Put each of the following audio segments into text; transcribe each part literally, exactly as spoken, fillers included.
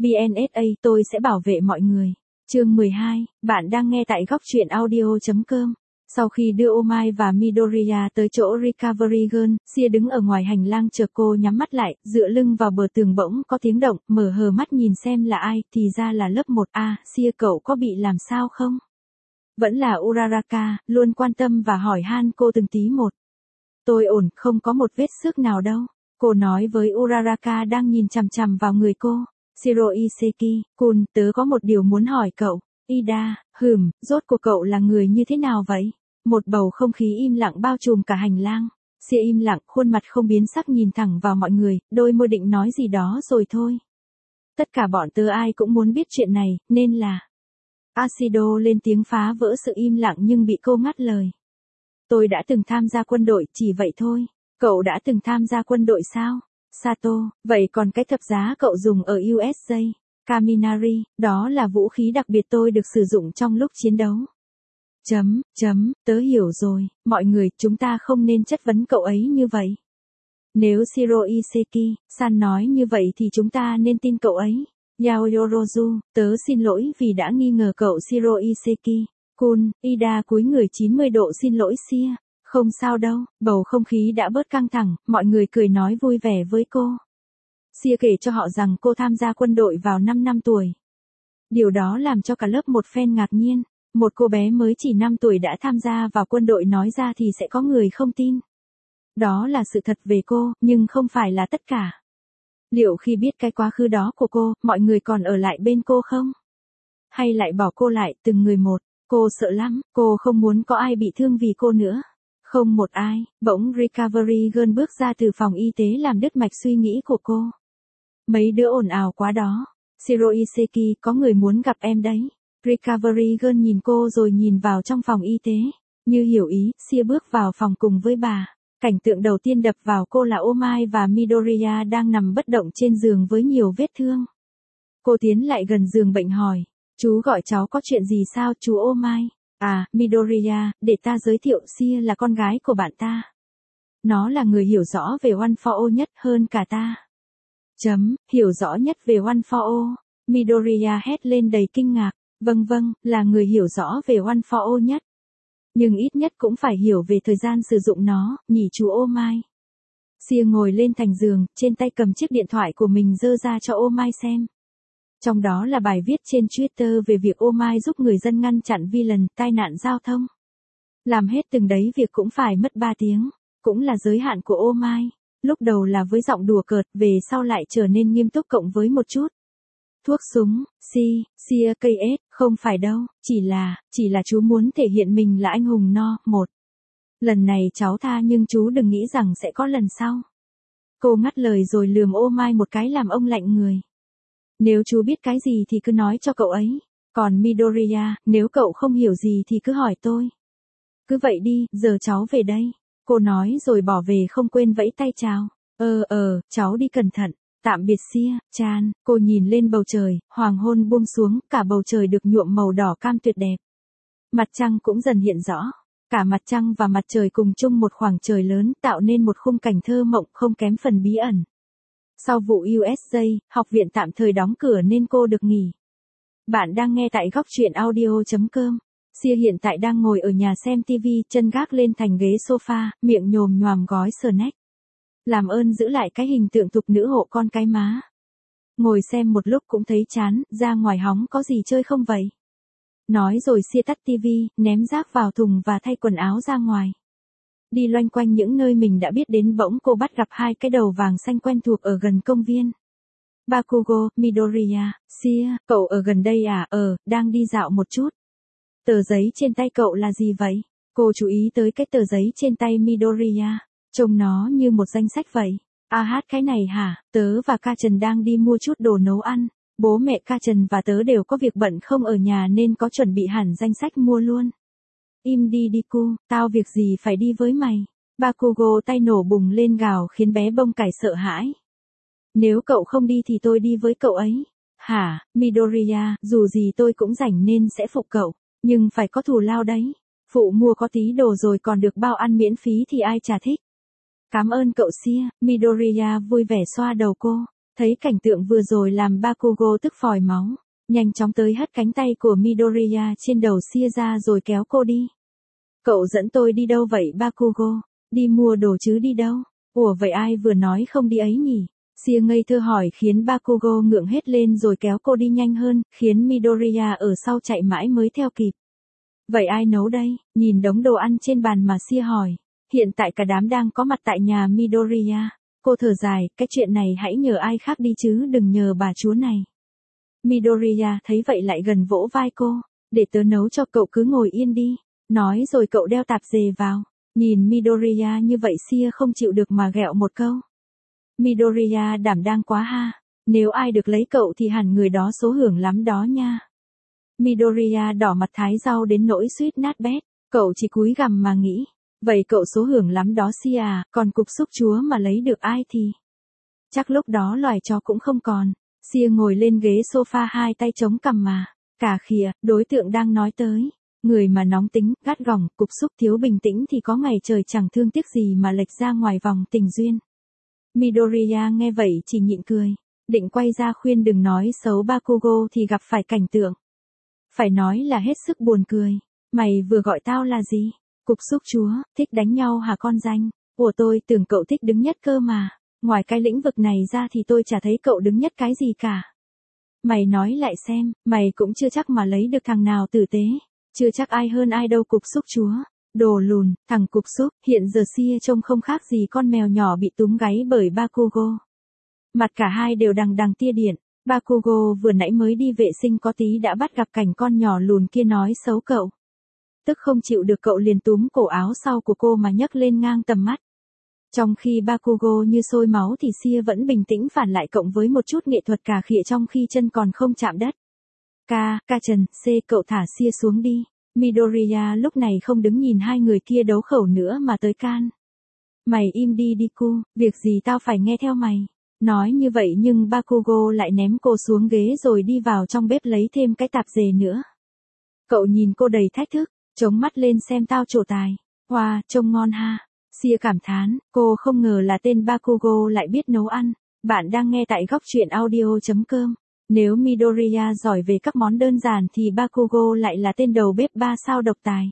bê en ét a, tôi sẽ bảo vệ mọi người. Chương mười hai, bạn đang nghe tại góc truyện audio chấm com. Sau khi đưa Omai và Midoriya tới chỗ Recovery Girl, Sia đứng ở ngoài hành lang chờ cô nhắm mắt lại, dựa lưng vào bờ tường bỗng có tiếng động, mở hờ mắt nhìn xem là ai, thì ra là lớp một A, Sia cậu có bị làm sao không? Vẫn là Uraraka, luôn quan tâm và hỏi han cô từng tí một. Tôi ổn, không có một vết xước nào đâu. Cô nói với Uraraka đang nhìn chằm chằm vào người cô. Shiroiseki, Kun, tớ có một điều muốn hỏi cậu. Ida, hừm, rốt cuộc cậu là người như thế nào vậy? Một bầu không khí im lặng bao trùm cả hành lang. Sia im lặng, khuôn mặt không biến sắc nhìn thẳng vào mọi người, đôi môi định nói gì đó rồi thôi. Tất cả bọn tớ ai cũng muốn biết chuyện này, nên là... Ashido lên tiếng phá vỡ sự im lặng nhưng bị cô ngắt lời. Tôi đã từng tham gia quân đội, chỉ vậy thôi. Cậu đã từng tham gia quân đội sao? Sato, vậy còn cái thập giá cậu dùng ở u ét a, Kaminari, đó là vũ khí đặc biệt tôi được sử dụng trong lúc chiến đấu. Chấm, chấm, tớ hiểu rồi, mọi người, chúng ta không nên chất vấn cậu ấy như vậy. Nếu Shiroiseki, San nói như vậy thì chúng ta nên tin cậu ấy. Yaoyorozu, tớ xin lỗi vì đã nghi ngờ cậu Shiroiseki. Kun, Ida cúi người chín mươi độ xin lỗi Sia. Không sao đâu, bầu không khí đã bớt căng thẳng, mọi người cười nói vui vẻ với cô. Sia kể cho họ rằng cô tham gia quân đội vào năm năm tuổi. Điều đó làm cho cả lớp một phen ngạc nhiên. Một cô bé mới chỉ năm tuổi đã tham gia vào quân đội nói ra thì sẽ có người không tin. Đó là sự thật về cô, nhưng không phải là tất cả. Liệu khi biết cái quá khứ đó của cô, mọi người còn ở lại bên cô không? Hay lại bỏ cô lại từng người một? Cô sợ lắm, cô không muốn có ai bị thương vì cô nữa. Không một ai, bỗng Recovery Girl bước ra từ phòng y tế làm đứt mạch suy nghĩ của cô. Mấy đứa ồn ào quá đó. Shiroiseki, có người muốn gặp em đấy. Recovery Girl nhìn cô rồi nhìn vào trong phòng y tế. Như hiểu ý, Sia bước vào phòng cùng với bà. Cảnh tượng đầu tiên đập vào cô là Omai và Midoriya đang nằm bất động trên giường với nhiều vết thương. Cô tiến lại gần giường bệnh hỏi. Chú gọi cháu có chuyện gì sao chú Omai? À, Midoriya, để ta giới thiệu, Sia là con gái của bạn ta. Nó là người hiểu rõ về One for All nhất hơn cả ta. Chấm, hiểu rõ nhất về One for All. Midoriya hét lên đầy kinh ngạc. Vâng vâng, là người hiểu rõ về One for All nhất. Nhưng ít nhất cũng phải hiểu về thời gian sử dụng nó, nhỉ chú Omai. Sia ngồi lên thành giường, trên tay cầm chiếc điện thoại của mình giơ ra cho Omai xem. Trong đó là bài viết trên Twitter về việc Omai giúp người dân ngăn chặn vi lần tai nạn giao thông. Làm hết từng đấy việc cũng phải mất ba tiếng, cũng là giới hạn của Omai. Lúc đầu là với giọng đùa cợt, về sau lại trở nên nghiêm túc cộng với một chút. Thuốc súng, si, sia cây ết, không phải đâu, chỉ là, chỉ là chú muốn thể hiện mình là anh hùng no, một. Lần này cháu tha nhưng chú đừng nghĩ rằng sẽ có lần sau. Cô ngắt lời rồi lườm Omai một cái làm ông lạnh người. Nếu chú biết cái gì thì cứ nói cho cậu ấy. Còn Midoriya, nếu cậu không hiểu gì thì cứ hỏi tôi. Cứ vậy đi, giờ cháu về đây. Cô nói rồi bỏ về không quên vẫy tay chào. Ờ ờ, cháu đi cẩn thận. Tạm biệt Sia, Chan. Cô nhìn lên bầu trời, hoàng hôn buông xuống, cả bầu trời được nhuộm màu đỏ cam tuyệt đẹp. Mặt trăng cũng dần hiện rõ. Cả mặt trăng và mặt trời cùng chung một khoảng trời lớn tạo nên một khung cảnh thơ mộng không kém phần bí ẩn. Sau vụ u ét a, học viện tạm thời đóng cửa nên cô được nghỉ. Bạn đang nghe tại góc truyện audio chấm com. Sia hiện tại đang ngồi ở nhà xem tivi, chân gác lên thành ghế sofa, miệng nhồm nhoàm gói snack. Làm ơn giữ lại cái hình tượng thục nữ hộ con cái má. Ngồi xem một lúc cũng thấy chán, ra ngoài hóng có gì chơi không vậy? Nói rồi Sia tắt tivi, ném rác vào thùng và thay quần áo ra ngoài. Đi loanh quanh những nơi mình đã biết đến bỗng cô bắt gặp hai cái đầu vàng xanh quen thuộc ở gần công viên. Bakugo, Midoriya, Sia, cậu ở gần đây à? Ờ, đang đi dạo một chút. Tờ giấy trên tay cậu là gì vậy? Cô chú ý tới cái tờ giấy trên tay Midoriya. Trông nó như một danh sách vậy. À hát cái này hả? Tớ và Ca Trần đang đi mua chút đồ nấu ăn. Bố mẹ Ca Trần và tớ đều có việc bận không ở nhà nên có chuẩn bị hẳn danh sách mua luôn. Im đi đi cu, tao việc gì phải đi với mày. Bakugo tay nổ bùng lên gào khiến bé bông cải sợ hãi. Nếu cậu không đi thì tôi đi với cậu ấy. Hả, Midoriya, dù gì tôi cũng rảnh nên sẽ phụ cậu, nhưng phải có thù lao đấy. Phụ mua có tí đồ rồi còn được bao ăn miễn phí thì ai chả thích. Cảm ơn cậu Sia, Midoriya vui vẻ xoa đầu cô. Thấy cảnh tượng vừa rồi làm Bakugo tức phòi máu, nhanh chóng tới hất cánh tay của Midoriya trên đầu Sia ra rồi kéo cô đi. Cậu dẫn tôi đi đâu vậy Bakugo? Đi mua đồ chứ đi đâu? Ủa vậy ai vừa nói không đi ấy nhỉ? Sia ngây thơ hỏi khiến Bakugo ngượng hết lên rồi kéo cô đi nhanh hơn, khiến Midoriya ở sau chạy mãi mới theo kịp. Vậy ai nấu đây? Nhìn đống đồ ăn trên bàn mà Sia hỏi. Hiện tại cả đám đang có mặt tại nhà Midoriya. Cô thở dài, cái chuyện này hãy nhờ ai khác đi chứ đừng nhờ bà chúa này. Midoriya thấy vậy lại gần vỗ vai cô. Để tớ nấu cho cậu cứ ngồi yên đi. Nói rồi cậu đeo tạp dề vào. Nhìn Midoriya như vậy Sia không chịu được mà ghẹo một câu. Midoriya đảm đang quá ha. Nếu ai được lấy cậu thì hẳn người đó số hưởng lắm đó nha. Midoriya đỏ mặt thái rau đến nỗi suýt nát bét. Cậu chỉ cúi gằm mà nghĩ. Vậy cậu số hưởng lắm đó Sia à, còn cục xúc chúa mà lấy được ai thì. Chắc lúc đó loài chó cũng không còn. Sia ngồi lên ghế sofa hai tay chống cằm mà. Cả khìa, đối tượng đang nói tới. Người mà nóng tính, gắt gỏng, cục xúc thiếu bình tĩnh thì có ngày trời chẳng thương tiếc gì mà lệch ra ngoài vòng tình duyên. Midoriya nghe vậy chỉ nhịn cười. Định quay ra khuyên đừng nói xấu Bakugo thì gặp phải cảnh tượng. Phải nói là hết sức buồn cười. Mày vừa gọi tao là gì? Cục xúc chúa, thích đánh nhau hả con danh? Ủa tôi tưởng cậu thích đứng nhất cơ mà. Ngoài cái lĩnh vực này ra thì tôi chả thấy cậu đứng nhất cái gì cả. Mày nói lại xem, mày cũng chưa chắc mà lấy được thằng nào tử tế. Chưa chắc ai hơn ai đâu cục xúc chúa. Đồ lùn, thằng cục xúc, hiện giờ Sia trông không khác gì con mèo nhỏ bị túm gáy bởi Bakugo. Mặt cả hai đều đằng đằng tia điện. Bakugo vừa nãy mới đi vệ sinh có tí đã bắt gặp cảnh con nhỏ lùn kia nói xấu cậu. Tức không chịu được cậu liền túm cổ áo sau của cô mà nhấc lên ngang tầm mắt. Trong khi Bakugo như sôi máu thì Sia vẫn bình tĩnh phản lại cộng với một chút nghệ thuật cà khịa trong khi chân còn không chạm đất. Ca, ca Trần, C cậu thả Sia xuống đi. Midoriya lúc này không đứng nhìn hai người kia đấu khẩu nữa mà tới can. Mày im đi đi cu, việc gì tao phải nghe theo mày. Nói như vậy nhưng Bakugo lại ném cô xuống ghế rồi đi vào trong bếp lấy thêm cái tạp dề nữa. Cậu nhìn cô đầy thách thức, chống mắt lên xem tao trổ tài. Wow, trông ngon ha. Sia cảm thán, cô không ngờ là tên Bakugo lại biết nấu ăn. Bạn đang nghe tại góc truyện audio chấm com. Nếu Midoriya giỏi về các món đơn giản thì Bakugo lại là tên đầu bếp ba sao độc tài.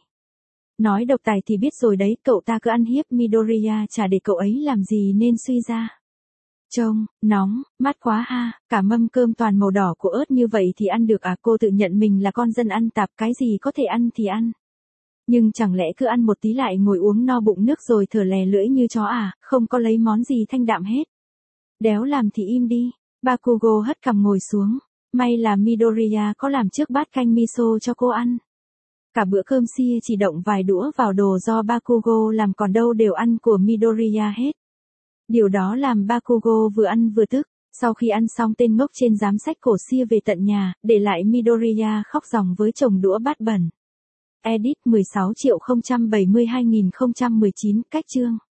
Nói độc tài thì biết rồi đấy, cậu ta cứ ăn hiếp Midoriya chả để cậu ấy làm gì nên suy ra. Trông, nóng, mát quá ha, cả mâm cơm toàn màu đỏ của ớt như vậy thì ăn được à? Cô tự nhận mình là con dân ăn tạp, cái gì có thể ăn thì ăn. Nhưng chẳng lẽ cứ ăn một tí lại ngồi uống no bụng nước rồi thở lè lưỡi như chó à, không có lấy món gì thanh đạm hết. Đéo làm thì im đi. Bakugo hất cằm ngồi xuống. May là Midoriya có làm trước bát canh miso cho cô ăn. Cả bữa cơm Sia chỉ động vài đũa vào đồ do Bakugo làm còn đâu đều ăn của Midoriya hết. Điều đó làm Bakugo vừa ăn vừa tức. Sau khi ăn xong tên ngốc trên giám sách cổ Sia về tận nhà, để lại Midoriya khóc ròng với chồng đũa bát bẩn. Edit mười sáu triệu không trăm bảy mươi hai nghìn không trăm mười chín, cách chương.